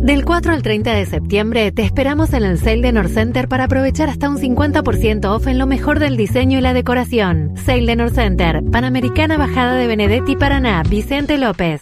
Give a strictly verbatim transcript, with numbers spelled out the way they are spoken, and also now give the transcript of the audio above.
Del cuatro al treinta de septiembre te esperamos en el Sale de Norcenter para aprovechar hasta un cincuenta por ciento off en lo mejor del diseño y la decoración. Sale de Norcenter, Panamericana Bajada de Benedetti, Paraná, Vicente López.